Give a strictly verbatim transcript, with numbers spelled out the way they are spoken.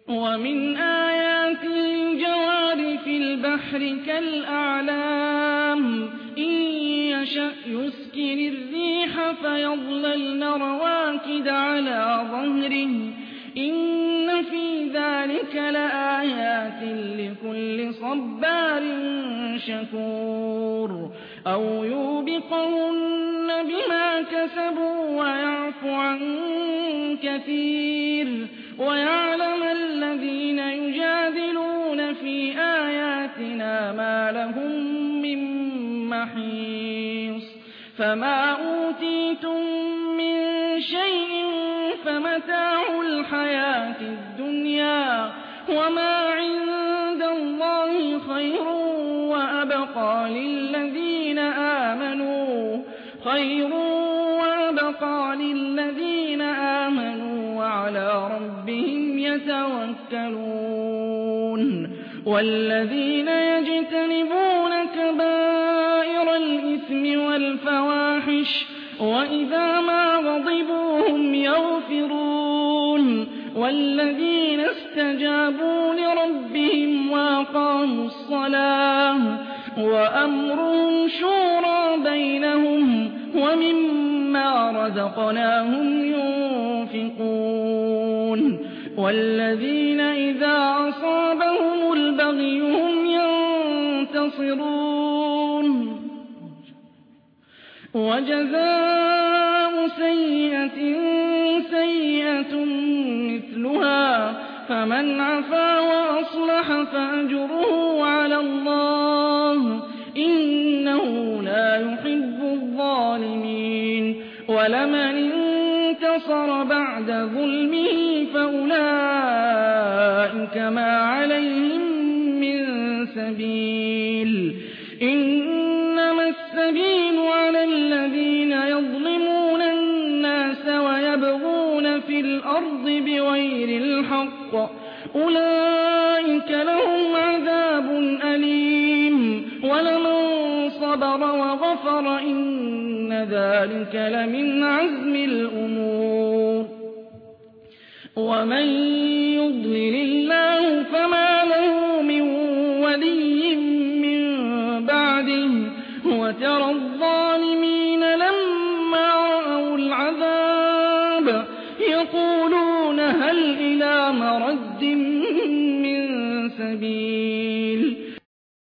ومن آياته الجوار في البحر كالأعلام إن يشأ يسكن الريح فيظللن رواكد على ظهره إن في ذلك لآيات لكل صبار شكور أو يوبقهن بما كسبوا ويعفو عن كثير ويعلم الذين يجادلون في آياتنا ما لهم من محيص فما أوتيتم من شيء فمتاع الحياة الدنيا وما عند الله خير وأبقى للذين آمنوا خير وأبقى للذين آمنوا وعلى ربهم يتوكلون والذين يجتنبون كبائر الإثم والفواحش وإذا ما غضبوا هم يغفرون والذين استجابوا لربهم وأقاموا الصلاة وأمرهم شورى بينهم ومما رزقناهم ينفقون والذين إذا أصابهم البغي هم ينتصرون وجزاء سيئة سيئة مثلها فمن عفا وأصلح فأجره على الله إنه لا يحب الظالمين ولمن انتصر بعد ظلمه فأولئك ما عليهم من سبيل إنما السبيل على الذين يظلمون الناس ويبغون في الأرض بغير الحق أولئك لهم عذاب أليم ولمن صبر وغفر إن ذلك لمن عزم الأمور ومن يضلل الله فما له من ولي من بعده وترى الظالمين لما رأوا العذاب يقولون هل إلى مرد من سبيل